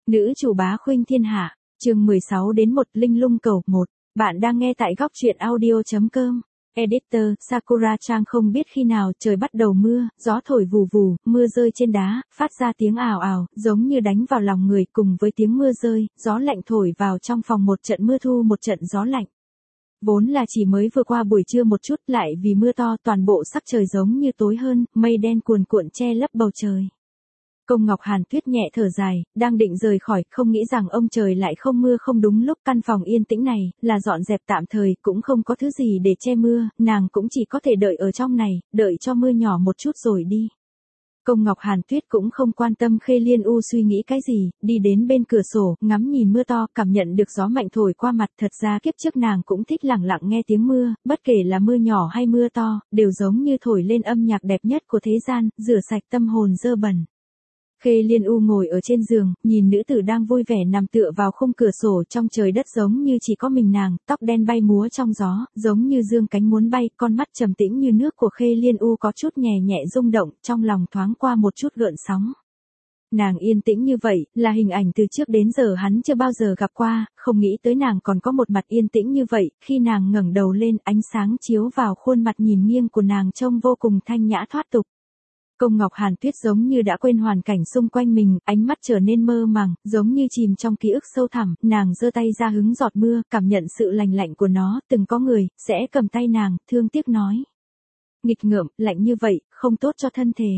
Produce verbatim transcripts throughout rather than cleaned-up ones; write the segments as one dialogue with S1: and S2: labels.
S1: Nữ chủ bá khuynh thiên hạ, chương mười sáu đến một Linh lung cầu một. Bạn đang nghe tại góc truyện audio.com. Editor, Sakura-chan không biết khi nào trời bắt đầu mưa, gió thổi vù vù, mưa rơi trên đá, phát ra tiếng ào ào, giống như đánh vào lòng người, cùng với tiếng mưa rơi, gió lạnh thổi vào trong phòng, một trận mưa thu một trận gió lạnh. Vốn là chỉ mới vừa qua buổi trưa một chút, lại vì mưa to toàn bộ sắc trời giống như tối hơn, mây đen cuồn cuộn che lấp bầu trời. Công Ngọc Hàn Tuyết nhẹ thở dài, đang định rời khỏi, không nghĩ rằng ông trời lại không mưa không đúng lúc. Căn phòng yên tĩnh này, là dọn dẹp tạm thời, cũng không có thứ gì để che mưa, nàng cũng chỉ có thể đợi ở trong này, đợi cho mưa nhỏ một chút rồi đi. Công Ngọc Hàn Tuyết cũng không quan tâm Khê Liên U suy nghĩ cái gì, đi đến bên cửa sổ, ngắm nhìn mưa to, cảm nhận được gió mạnh thổi qua mặt. Thật ra kiếp trước nàng cũng thích lặng lặng nghe tiếng mưa, bất kể là mưa nhỏ hay mưa to, đều giống như thổi lên âm nhạc đẹp nhất của thế gian, rửa sạch tâm hồn dơ bẩn. Khê Liên U ngồi ở trên giường, nhìn nữ tử đang vui vẻ nằm tựa vào khung cửa sổ. Trong trời đất giống như chỉ có mình nàng, tóc đen bay múa trong gió, giống như dương cánh muốn bay. Con mắt trầm tĩnh như nước của Khê Liên U có chút nhẹ nhẹ rung động, trong lòng thoáng qua một chút gợn sóng. Nàng yên tĩnh như vậy, là hình ảnh từ trước đến giờ hắn chưa bao giờ gặp qua, không nghĩ tới nàng còn có một mặt yên tĩnh như vậy. Khi nàng ngẩng đầu lên, ánh sáng chiếu vào khuôn mặt nhìn nghiêng của nàng trông vô cùng thanh nhã thoát tục. Công Ngọc Hàn Tuyết giống như đã quên hoàn cảnh xung quanh mình, ánh mắt trở nên mơ màng, giống như chìm trong ký ức sâu thẳm. Nàng giơ tay ra hứng giọt mưa, cảm nhận sự lành lạnh của nó. Từng có người sẽ cầm tay nàng, thương tiếc nói: nghịch ngợm, lạnh như vậy, không tốt cho thân thể.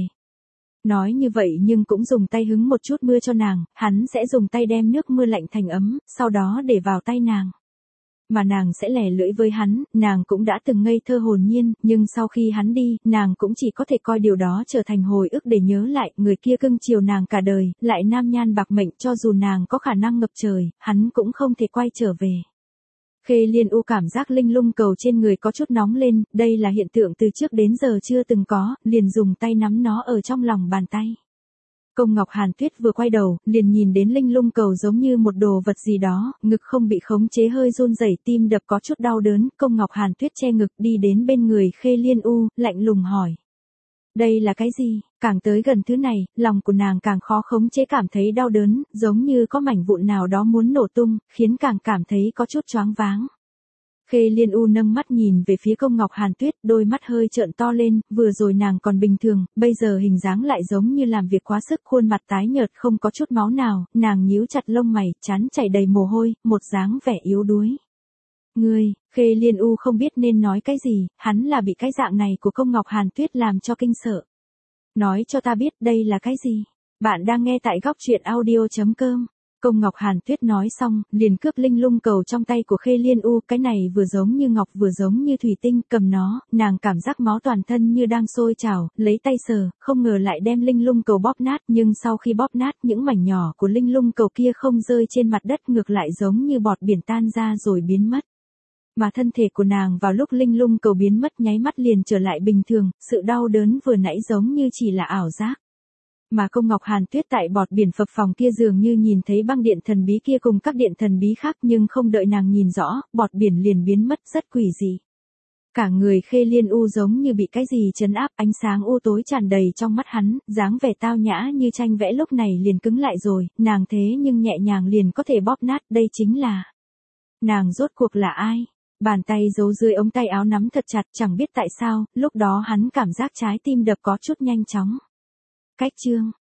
S1: Nói như vậy nhưng cũng dùng tay hứng một chút mưa cho nàng, hắn sẽ dùng tay đem nước mưa lạnh thành ấm, sau đó để vào tay nàng. Mà nàng sẽ lẻ lưỡi với hắn. Nàng cũng đã từng ngây thơ hồn nhiên, nhưng sau khi hắn đi, nàng cũng chỉ có thể coi điều đó trở thành hồi ức để nhớ lại. Người kia cưng chiều nàng cả đời, lại nam nhan bạc mệnh, cho dù nàng có khả năng ngập trời, hắn cũng không thể quay trở về. Khê Liên U cảm giác linh lung cầu trên người có chút nóng lên, đây là hiện tượng từ trước đến giờ chưa từng có, liền dùng tay nắm nó ở trong lòng bàn tay. Công Ngọc Hàn Tuyết vừa quay đầu, liền nhìn đến linh lung cầu giống như một đồ vật gì đó, ngực không bị khống chế hơi run rẩy, tim đập có chút đau đớn. Công Ngọc Hàn Tuyết che ngực đi đến bên người Khê Liên U, lạnh lùng hỏi: đây là cái gì? Càng tới gần thứ này, lòng của nàng càng khó khống chế, cảm thấy đau đớn, giống như có mảnh vụn nào đó muốn nổ tung, khiến càng cảm thấy có chút choáng váng. Khê Liên U nâng mắt nhìn về phía Công Ngọc Hàn Tuyết, đôi mắt hơi trợn to lên, vừa rồi nàng còn bình thường, bây giờ hình dáng lại giống như làm việc quá sức, khuôn mặt tái nhợt không có chút máu nào, nàng nhíu chặt lông mày, trán chảy đầy mồ hôi, một dáng vẻ yếu đuối. Ngươi, Khê Liên U không biết nên nói cái gì, hắn là bị cái dạng này của Công Ngọc Hàn Tuyết làm cho kinh sợ. Nói cho ta biết đây là cái gì? Bạn đang nghe tại góc truyện audio.com. Công Ngọc Hàn Tuyết nói xong, liền cướp linh lung cầu trong tay của Khê Liên U, cái này vừa giống như ngọc vừa giống như thủy tinh, cầm nó, nàng cảm giác máu toàn thân như đang sôi trào, lấy tay sờ, không ngờ lại đem linh lung cầu bóp nát, nhưng sau khi bóp nát, những mảnh nhỏ của linh lung cầu kia không rơi trên mặt đất, ngược lại giống như bọt biển tan ra rồi biến mất. Mà thân thể của nàng vào lúc linh lung cầu biến mất nháy mắt liền trở lại bình thường, sự đau đớn vừa nãy giống như chỉ là ảo giác. Mà Công Ngọc Hàn Tuyết tại bọt biển phập phồng kia dường như nhìn thấy băng điện thần bí kia cùng các điện thần bí khác, nhưng không đợi nàng nhìn rõ, bọt biển liền biến mất, rất quỷ dị. Cả người Khê Liên U giống như bị cái gì trấn áp, ánh sáng u tối tràn đầy trong mắt hắn, dáng vẻ tao nhã như tranh vẽ lúc này liền cứng lại rồi, nàng thế nhưng nhẹ nhàng liền có thể bóp nát, đây chính là... Nàng rốt cuộc là ai? Bàn tay giấu dưới ống tay áo nắm thật chặt, chẳng biết tại sao, lúc đó hắn cảm giác trái tim đập có chút nhanh chóng. Cách chương,